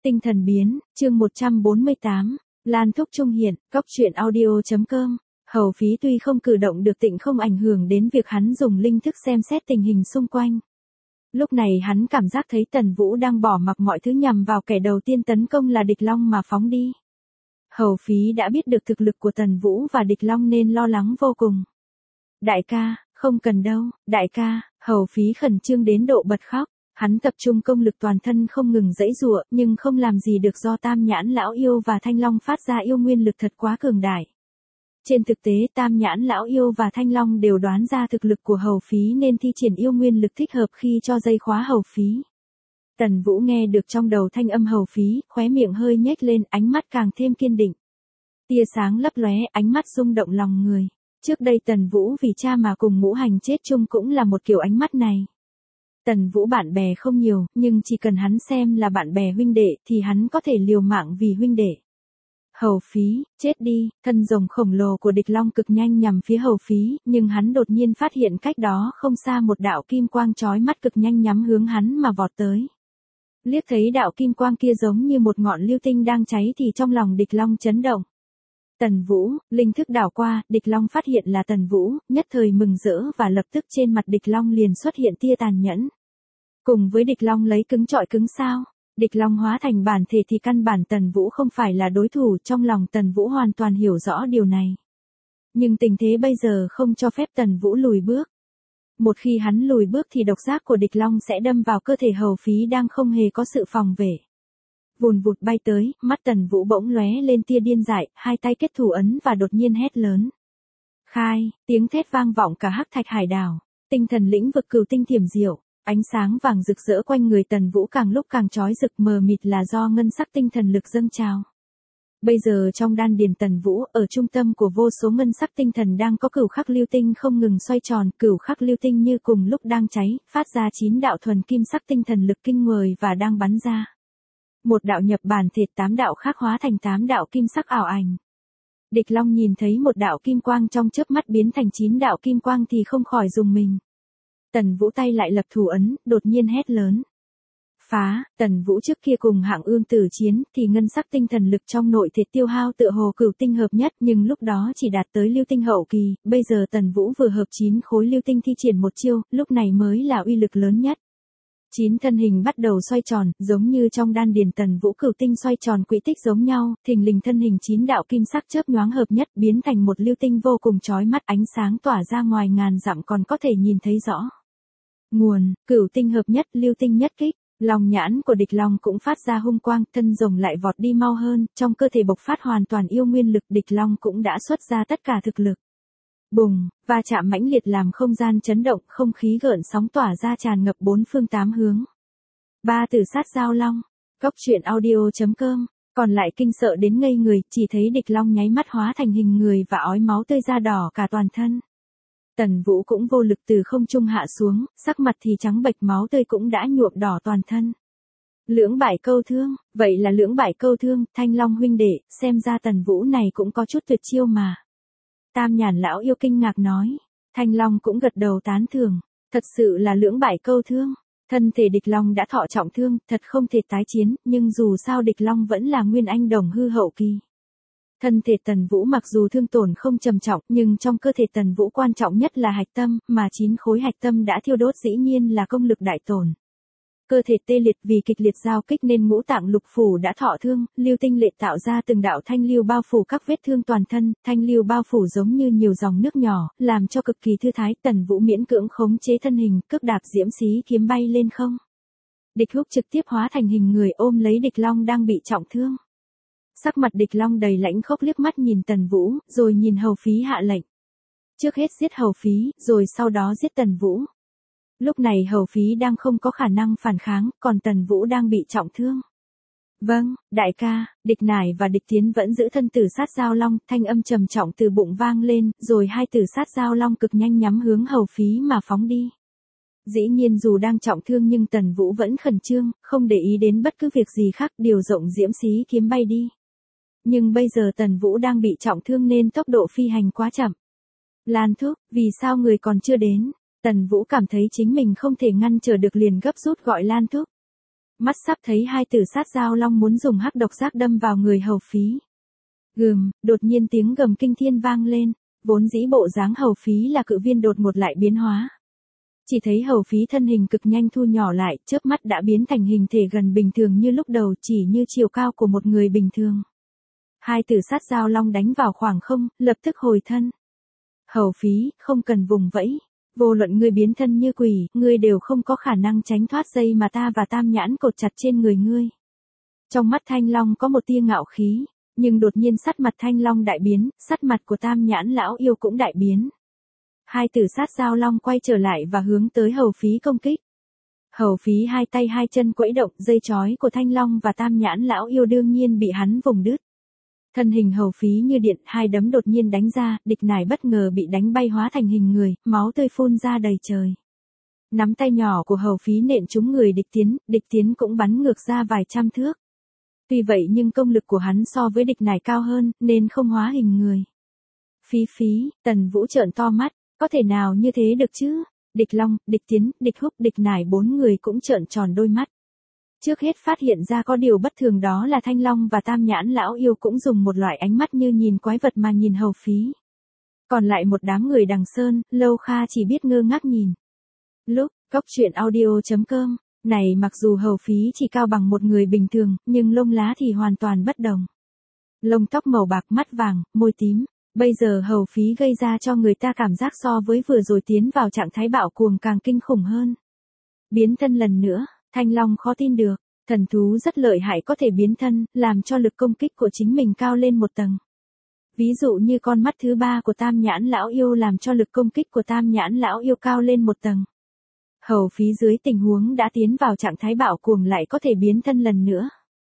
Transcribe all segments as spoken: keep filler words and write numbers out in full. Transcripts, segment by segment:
Tinh thần biến, chương một trăm bốn mươi tám, Lan Thúc Trung hiện, cóc truyện audio.com. Hầu Phí tuy không cử động được tịnh không ảnh hưởng đến việc hắn dùng linh thức xem xét tình hình xung quanh. Lúc này hắn cảm giác thấy Tần Vũ đang bỏ mặc mọi thứ nhằm vào kẻ đầu tiên tấn công là Địch Long mà phóng đi. Hầu Phí đã biết được thực lực của Tần Vũ và Địch Long nên lo lắng vô cùng. Đại ca, không cần đâu, đại ca, Hầu Phí khẩn trương đến độ bật khóc. Hắn tập trung công lực toàn thân không ngừng giãy giụa, nhưng không làm gì được do Tam Nhãn Lão Yêu và Thanh Long phát ra yêu nguyên lực thật quá cường đại. Trên thực tế Tam Nhãn Lão Yêu và Thanh Long đều đoán ra thực lực của Hầu Phí nên thi triển yêu nguyên lực thích hợp khi cho dây khóa Hầu Phí. Tần Vũ nghe được trong đầu thanh âm Hầu Phí, khóe miệng hơi nhếch lên, ánh mắt càng thêm kiên định. Tia sáng lấp lóe, ánh mắt rung động lòng người. Trước đây Tần Vũ vì cha mà cùng ngũ hành chết chung cũng là một kiểu ánh mắt này. Tần Vũ bạn bè không nhiều, nhưng chỉ cần hắn xem là bạn bè huynh đệ thì hắn có thể liều mạng vì huynh đệ. Hầu Phí, chết đi, thân rồng khổng lồ của Địch Long cực nhanh nhằm phía Hầu Phí, nhưng hắn đột nhiên phát hiện cách đó không xa một đạo kim quang chói mắt cực nhanh nhắm hướng hắn mà vọt tới. Liếc thấy đạo kim quang kia giống như một ngọn lưu tinh đang cháy thì trong lòng Địch Long chấn động. Tần Vũ, linh thức đảo qua, Địch Long phát hiện là Tần Vũ, nhất thời mừng rỡ và lập tức trên mặt Địch Long liền xuất hiện tia tàn nhẫn. Cùng với Địch Long lấy cứng trọi cứng sao? Địch Long hóa thành bản thể thì căn bản Tần Vũ không phải là đối thủ, trong lòng Tần Vũ hoàn toàn hiểu rõ điều này. Nhưng tình thế bây giờ không cho phép Tần Vũ lùi bước. Một khi hắn lùi bước thì độc giác của Địch Long sẽ đâm vào cơ thể Hầu Phí đang không hề có sự phòng vệ. Vùn vụt bay tới, mắt Tần Vũ bỗng lóe lên tia điên dại, hai tay kết thủ ấn và đột nhiên hét lớn. Khai, tiếng thét vang vọng cả Hắc Thạch Hải đảo, tinh thần lĩnh vực Cửu Tinh Thiểm Diệu, ánh sáng vàng rực rỡ quanh người Tần Vũ càng lúc càng chói rực, mờ mịt là do ngân sắc tinh thần lực dâng trào. Bây giờ trong đan điền Tần Vũ, ở trung tâm của vô số ngân sắc tinh thần đang có cửu khắc lưu tinh không ngừng xoay tròn, cửu khắc lưu tinh như cùng lúc đang cháy, phát ra chín đạo thuần kim sắc tinh thần lực kinh người và đang bắn ra. Một đạo nhập bản thịt, tám đạo khác hóa thành tám đạo kim sắc ảo ảnh. Địch Long nhìn thấy một đạo kim quang trong chớp mắt biến thành chín đạo kim quang thì không khỏi rùng mình. Tần Vũ tay lại lập thủ ấn, đột nhiên hét lớn. Phá, Tần Vũ trước kia cùng Hạng Ương tử chiến thì ngân sắc tinh thần lực trong nội thịt tiêu hao tựa hồ cửu tinh hợp nhất, nhưng lúc đó chỉ đạt tới lưu tinh hậu kỳ, bây giờ Tần Vũ vừa hợp chín khối lưu tinh thi triển một chiêu, lúc này mới là uy lực lớn nhất. Chín thân hình bắt đầu xoay tròn, giống như trong đan điền Tần Vũ cửu tinh xoay tròn quỹ tích giống nhau, thình lình thân hình chín đạo kim sắc chớp nhoáng hợp nhất biến thành một lưu tinh vô cùng chói mắt, ánh sáng tỏa ra ngoài ngàn dặm còn có thể nhìn thấy rõ. Nguồn, cửu tinh hợp nhất, lưu tinh nhất kích, lòng nhãn của Địch Long cũng phát ra hung quang, thân rồng lại vọt đi mau hơn, trong cơ thể bộc phát hoàn toàn yêu nguyên lực, Địch Long cũng đã xuất ra tất cả thực lực. Bùng, va chạm mãnh liệt làm không gian chấn động, không khí gợn sóng tỏa ra tràn ngập bốn phương tám hướng. Ba tử sát giao long, cóc truyện audio.com, còn lại kinh sợ đến ngây người, chỉ thấy Địch Long nháy mắt hóa thành hình người và ói máu tươi ra đỏ cả toàn thân. Tần Vũ cũng vô lực từ không trung hạ xuống, sắc mặt thì trắng bệch, máu tươi cũng đã nhuộm đỏ toàn thân. Lưỡng bại câu thương, vậy là lưỡng bại câu thương, Thanh Long huynh đệ, xem ra Tần Vũ này cũng có chút tuyệt chiêu mà. Tam Nhãn Lão Yêu kinh ngạc nói, Thanh Long cũng gật đầu tán thưởng, thật sự là lưỡng bại câu thương, thân thể Địch Long đã thọ trọng thương, thật không thể tái chiến, nhưng dù sao Địch Long vẫn là nguyên anh đồng hư hậu kỳ. Thân thể Tần Vũ mặc dù thương tổn không trầm trọng, nhưng trong cơ thể Tần Vũ quan trọng nhất là hạch tâm, mà chín khối hạch tâm đã thiêu đốt dĩ nhiên là công lực đại tổn. Cơ thể tê liệt vì kịch liệt giao kích nên ngũ tạng lục phủ đã thọ thương, lưu tinh lệ tạo ra từng đạo thanh lưu bao phủ các vết thương toàn thân, thanh lưu bao phủ giống như nhiều dòng nước nhỏ, làm cho cực kỳ thư thái. Tần Vũ miễn cưỡng khống chế thân hình, cước đạp diễm xí kiếm bay lên không. Địch Húc trực tiếp hóa thành hình người ôm lấy Địch Long đang bị trọng thương. Sắc mặt Địch Long đầy lãnh khốc liếc mắt nhìn Tần Vũ, rồi nhìn Hầu Phí hạ lệnh. Trước hết giết Hầu Phí, rồi sau đó giết Tần Vũ. Lúc này Hầu Phí đang không có khả năng phản kháng, còn Tần Vũ đang bị trọng thương. Vâng, đại ca, Địch Nải và Địch Tiến vẫn giữ thân tử sát giao long, thanh âm trầm trọng từ bụng vang lên, rồi hai tử sát giao long cực nhanh nhắm hướng Hầu Phí mà phóng đi. Dĩ nhiên dù đang trọng thương nhưng Tần Vũ vẫn khẩn trương, không để ý đến bất cứ việc gì khác, điều rộng diễm xí kiếm bay đi. Nhưng bây giờ Tần Vũ đang bị trọng thương nên tốc độ phi hành quá chậm. Lan Thúc, vì sao người còn chưa đến? Tần Vũ cảm thấy chính mình không thể ngăn chờ được liền gấp rút gọi Lan Thúc. Mắt sắp thấy hai tử sát giao long muốn dùng hắc độc giác đâm vào người Hầu Phí. Gừm, đột nhiên tiếng gầm kinh thiên vang lên, vốn dĩ bộ dáng Hầu Phí là cự viên đột ngột lại biến hóa. Chỉ thấy Hầu Phí thân hình cực nhanh thu nhỏ lại, chớp mắt đã biến thành hình thể gần bình thường như lúc đầu, chỉ như chiều cao của một người bình thường. Hai tử sát giao long đánh vào khoảng không, lập tức hồi thân. Hầu Phí, không cần vùng vẫy. Vô luận ngươi biến thân như quỷ, ngươi đều không có khả năng tránh thoát dây mà ta và Tam Nhãn cột chặt trên người ngươi. Trong mắt Thanh Long có một tia ngạo khí, nhưng đột nhiên sắc mặt Thanh Long đại biến, sắc mặt của Tam Nhãn lão yêu cũng đại biến. Hai tử sát giao long quay trở lại và hướng tới Hầu Phí công kích. Hầu Phí hai tay hai chân quẫy động, dây chói của Thanh Long và Tam Nhãn lão yêu đương nhiên bị hắn vùng đứt. Thân hình Hầu Phí như điện, hai đấm đột nhiên đánh ra, địch nải bất ngờ bị đánh bay hóa thành hình người, máu tươi phun ra đầy trời. Nắm tay nhỏ của Hầu Phí nện trúng người địch tiến, địch tiến cũng bắn ngược ra vài trăm thước. Tuy vậy nhưng công lực của hắn so với địch nải cao hơn, nên không hóa hình người. Phí Phí, Tần Vũ trợn to mắt, có thể nào như thế được chứ? Địch Long, địch Tiến, địch Húc, địch nải bốn người cũng trợn tròn đôi mắt. Trước hết phát hiện ra có điều bất thường đó là Thanh Long và Tam Nhãn lão yêu cũng dùng một loại ánh mắt như nhìn quái vật mà nhìn Hầu Phí. Còn lại một đám người đằng sơn, Lâu Kha chỉ biết ngơ ngác nhìn. Lúc, cốc truyện audio chấm com, này mặc dù Hầu Phí chỉ cao bằng một người bình thường, nhưng lông lá thì hoàn toàn bất đồng. Lông tóc màu bạc, mắt vàng, môi tím. Bây giờ Hầu Phí gây ra cho người ta cảm giác so với vừa rồi tiến vào trạng thái bạo cuồng càng kinh khủng hơn. Biến thân lần nữa, Thanh Long khó tin được, thần thú rất lợi hại có thể biến thân, làm cho lực công kích của chính mình cao lên một tầng. Ví dụ như con mắt thứ ba của Tam Nhãn lão yêu làm cho lực công kích của Tam Nhãn lão yêu cao lên một tầng. Hầu Phí dưới tình huống đã tiến vào trạng thái bạo cuồng lại có thể biến thân lần nữa.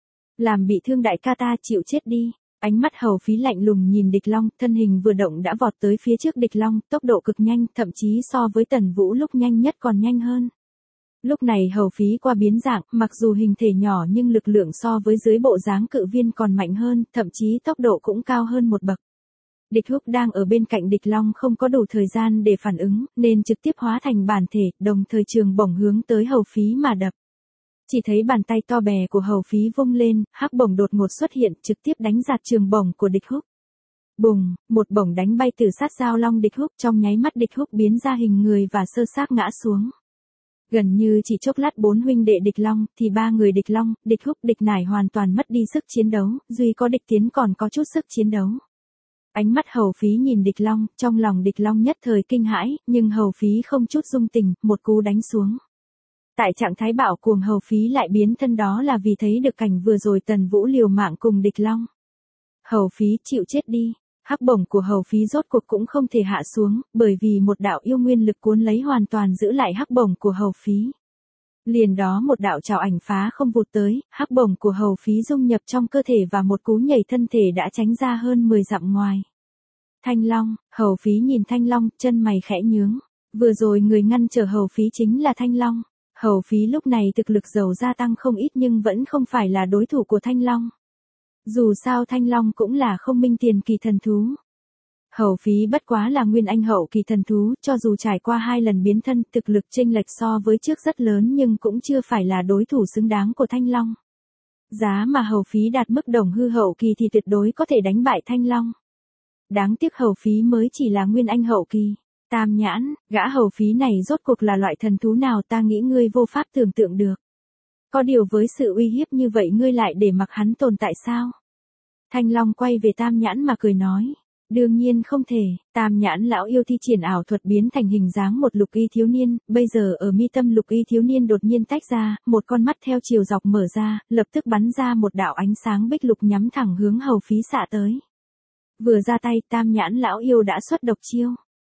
Làm bị thương đại ca ta, chịu chết đi. Ánh mắt Hầu Phí lạnh lùng nhìn địch long, thân hình vừa động đã vọt tới phía trước địch long, tốc độ cực nhanh, thậm chí so với Tần Vũ lúc nhanh nhất còn nhanh hơn. Lúc này Hầu Phí qua biến dạng, mặc dù hình thể nhỏ nhưng lực lượng so với dưới bộ dáng cự viên còn mạnh hơn, thậm chí tốc độ cũng cao hơn một bậc. Địch Húc đang ở bên cạnh địch long không có đủ thời gian để phản ứng, nên trực tiếp hóa thành bản thể, đồng thời trường bổng hướng tới Hầu Phí mà đập. Chỉ thấy bàn tay to bè của Hầu Phí vung lên, hắc bổng đột ngột xuất hiện, trực tiếp đánh giạt trường bổng của địch Húc. Bùng, một bổng đánh bay tử sát giao long địch Húc, trong nháy mắt địch Húc biến ra hình người và sơ xác ngã xuống. Gần như chỉ chốc lát bốn huynh đệ địch long, thì ba người địch long, địch Húc, địch nải hoàn toàn mất đi sức chiến đấu, duy có địch Tiến còn có chút sức chiến đấu. Ánh mắt Hầu Phí nhìn địch long, trong lòng địch long nhất thời kinh hãi, nhưng Hầu Phí không chút dung tình, một cú đánh xuống. Tại trạng thái bạo cuồng Hầu Phí lại biến thân, đó là vì thấy được cảnh vừa rồi Tần Vũ liều mạng cùng địch long. Hầu Phí chịu chết đi. Hắc bổng của Hầu Phí rốt cuộc cũng không thể hạ xuống, bởi vì một đạo yêu nguyên lực cuốn lấy hoàn toàn giữ lại hắc bổng của Hầu Phí. Liền đó một đạo trảo ảnh phá không vụt tới, hắc bổng của Hầu Phí dung nhập trong cơ thể và một cú nhảy thân thể đã tránh ra hơn mười dặm ngoài. Thanh Long, Hầu Phí nhìn Thanh Long, chân mày khẽ nhướng. Vừa rồi người ngăn trở Hầu Phí chính là Thanh Long. Hầu Phí lúc này thực lực dầu gia tăng không ít nhưng vẫn không phải là đối thủ của Thanh Long. Dù sao Thanh Long cũng là không minh tiền kỳ thần thú. Hầu Phí bất quá là nguyên anh hậu kỳ thần thú, cho dù trải qua hai lần biến thân, thực lực chênh lệch so với trước rất lớn nhưng cũng chưa phải là đối thủ xứng đáng của Thanh Long. Giá mà Hầu Phí đạt mức đồng hư hậu kỳ thì tuyệt đối có thể đánh bại Thanh Long. Đáng tiếc Hầu Phí mới chỉ là nguyên anh hậu kỳ. Tam Nhãn, gã Hầu Phí này rốt cuộc là loại thần thú nào, ta nghĩ ngươi vô pháp tưởng tượng được. Có điều với sự uy hiếp như vậy ngươi lại để mặc hắn tồn tại sao? Thanh Long quay về Tam Nhãn mà cười nói. Đương nhiên không thể, Tam Nhãn lão yêu thi triển ảo thuật biến thành hình dáng một lục y thiếu niên, bây giờ ở mi tâm lục y thiếu niên đột nhiên tách ra, một con mắt theo chiều dọc mở ra, lập tức bắn ra một đạo ánh sáng bích lục nhắm thẳng hướng Hầu Phí xạ tới. Vừa ra tay, Tam Nhãn lão yêu đã xuất độc chiêu.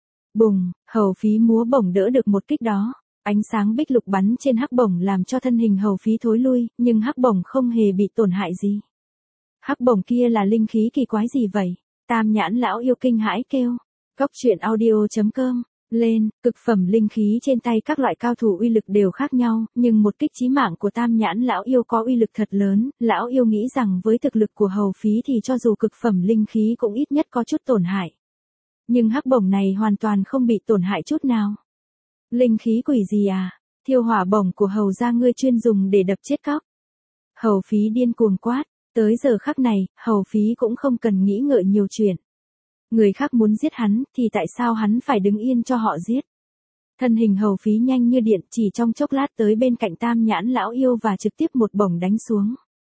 Bùng, Hầu Phí múa bổng đỡ được một kích đó. Ánh sáng bích lục bắn trên hắc bổng làm cho thân hình Hầu Phí thối lui, nhưng hắc bổng không hề bị tổn hại gì. Hắc bổng kia là linh khí kỳ quái gì vậy? Tam Nhãn lão yêu kinh hãi kêu. Cốc truyện audio chấm com, lên, cực phẩm linh khí trên tay các loại cao thủ uy lực đều khác nhau, nhưng một kích chí mạng của Tam Nhãn lão yêu có uy lực thật lớn, lão yêu nghĩ rằng với thực lực của Hầu Phí thì cho dù cực phẩm linh khí cũng ít nhất có chút tổn hại. Nhưng hắc bổng này hoàn toàn không bị tổn hại chút nào. Linh khí quỷ gì à? thiêu hỏa bổng của hầu gia ngươi chuyên dùng để đập chết cóc. Hầu Phí điên cuồng quát, tới giờ khắc này, Hầu Phí cũng không cần nghĩ ngợi nhiều chuyện. Người khác muốn giết hắn, thì tại sao hắn phải đứng yên cho họ giết? Thân hình Hầu Phí nhanh như điện, chỉ trong chốc lát tới bên cạnh Tam Nhãn lão yêu và trực tiếp một bổng đánh xuống.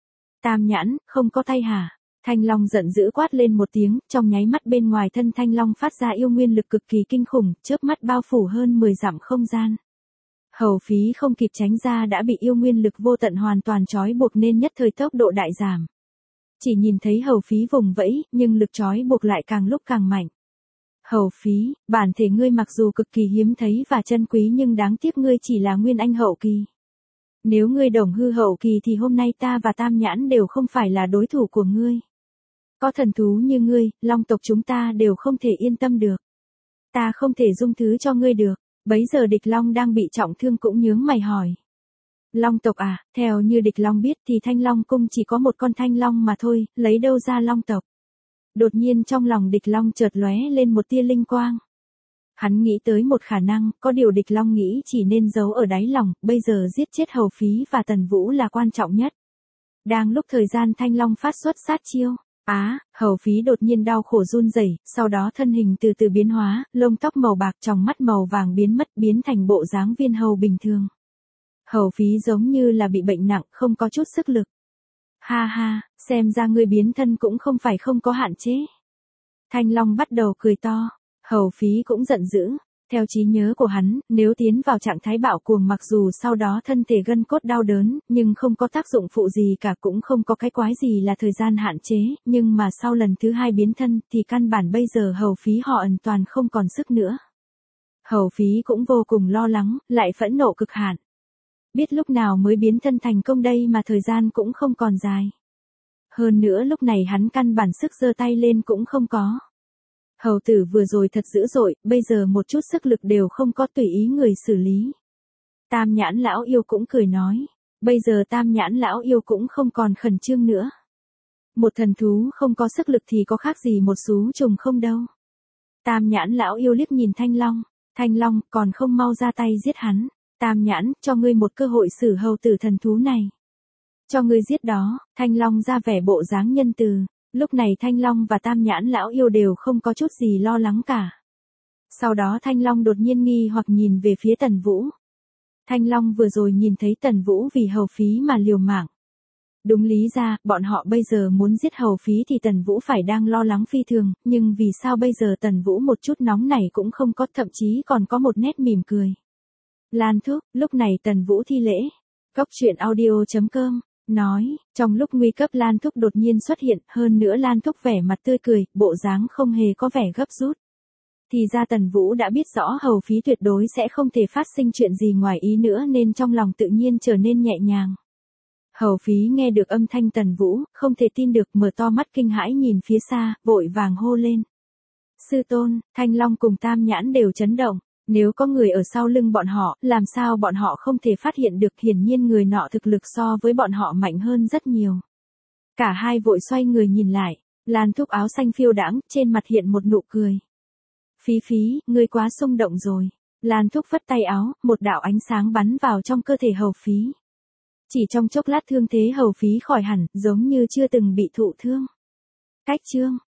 Tam Nhãn, không có tay hả? Thanh Long giận dữ quát lên một tiếng, trong nháy mắt bên ngoài thân Thanh Long phát ra yêu nguyên lực cực kỳ kinh khủng, chớp mắt bao phủ hơn mười dặm không gian. Hầu Phí không kịp tránh ra đã bị yêu nguyên lực vô tận hoàn toàn trói buộc nên nhất thời tốc độ đại giảm. Chỉ nhìn thấy Hầu Phí vùng vẫy, nhưng lực trói buộc lại càng lúc càng mạnh. Hầu Phí, bản thể ngươi mặc dù cực kỳ hiếm thấy và chân quý nhưng đáng tiếc ngươi chỉ là nguyên anh hậu kỳ. Nếu ngươi đồng hư hậu kỳ thì hôm nay ta và Tam Nhãn đều không phải là đối thủ của ngươi. Có thần thú như ngươi, Long tộc chúng ta đều không thể yên tâm được. Ta không thể dung thứ cho ngươi được. Bấy giờ Địch Long đang bị trọng thương cũng nhướng mày hỏi. Long tộc à, theo như Địch Long biết thì Thanh Long cung chỉ có một con Thanh Long mà thôi, lấy đâu ra Long tộc. Đột nhiên trong lòng Địch Long chợt lóe lên một tia linh quang. Hắn nghĩ tới một khả năng, có điều Địch Long nghĩ chỉ nên giấu ở đáy lòng, bây giờ giết chết Hầu Phí và Tần Vũ là quan trọng nhất. Đang lúc thời gian Thanh Long phát xuất sát chiêu. Á, à, Hầu Phí đột nhiên đau khổ run rẩy, sau đó thân hình từ từ biến hóa, lông tóc màu bạc tròng mắt màu vàng biến mất biến thành bộ dáng viên hầu bình thường. Hầu Phí giống như là bị bệnh nặng, không có chút sức lực. Ha ha, xem ra ngươi biến thân cũng không phải không có hạn chế. Thanh Long bắt đầu cười to, Hầu Phí cũng giận dữ. Theo trí nhớ của hắn, nếu tiến vào trạng thái bạo cuồng mặc dù sau đó thân thể gân cốt đau đớn, nhưng không có tác dụng phụ gì cả cũng không có cái quái gì là thời gian hạn chế, nhưng mà sau lần thứ hai biến thân thì căn bản bây giờ Hầu Phí họ hoàn toàn không còn sức nữa. Hầu Phí cũng vô cùng lo lắng, lại phẫn nộ cực hạn. Biết lúc nào mới biến thân thành công đây mà thời gian cũng không còn dài. Hơn nữa lúc này hắn căn bản sức giơ tay lên cũng không có. Hầu tử vừa rồi thật dữ dội, bây giờ một chút sức lực đều không có tùy ý người xử lý. Tam Nhãn lão yêu cũng cười nói, bây giờ Tam Nhãn lão yêu cũng không còn khẩn trương nữa. Một thần thú không có sức lực thì có khác gì một sú trùng không đâu. Tam Nhãn lão yêu liếc nhìn Thanh Long, Thanh Long còn không mau ra tay giết hắn. Tam Nhãn, cho ngươi một cơ hội xử hầu tử thần thú này. Cho ngươi giết đó, Thanh Long ra vẻ bộ dáng nhân từ. Lúc này Thanh Long và Tam Nhãn lão yêu đều không có chút gì lo lắng cả. Sau đó Thanh Long đột nhiên nghi hoặc nhìn về phía Tần Vũ. Thanh Long vừa rồi nhìn thấy Tần Vũ vì Hầu Phí mà liều mạng. Đúng lý ra, bọn họ bây giờ muốn giết Hầu Phí thì Tần Vũ phải đang lo lắng phi thường, nhưng vì sao bây giờ Tần Vũ một chút nóng này cũng không có, thậm chí còn có một nét mỉm cười. Lan Thúc, lúc này Tần Vũ thi lễ. Cốc truyện audio chấm com nói, trong lúc nguy cấp Lan Thúc đột nhiên xuất hiện, hơn nữa Lan Thúc vẻ mặt tươi cười, bộ dáng không hề có vẻ gấp rút. Thì ra Tần Vũ đã biết rõ Hầu Phí tuyệt đối sẽ không thể phát sinh chuyện gì ngoài ý nữa nên trong lòng tự nhiên trở nên nhẹ nhàng. Hầu Phí nghe được âm thanh Tần Vũ, không thể tin được, mở to mắt kinh hãi nhìn phía xa, vội vàng hô lên. Sư tôn, Thanh Long cùng Tam Nhãn đều chấn động. Nếu có người ở sau lưng bọn họ, làm sao bọn họ không thể phát hiện được, hiển nhiên người nọ thực lực so với bọn họ mạnh hơn rất nhiều. Cả hai vội xoay người nhìn lại, Lan Thúc áo xanh phiêu đãng, trên mặt hiện một nụ cười. Phí Phí, ngươi quá xung động rồi. Lan Thúc phất tay áo, một đạo ánh sáng bắn vào trong cơ thể Hầu Phí. Chỉ trong chốc lát thương thế Hầu Phí khỏi hẳn, giống như chưa từng bị thụ thương. Cách chương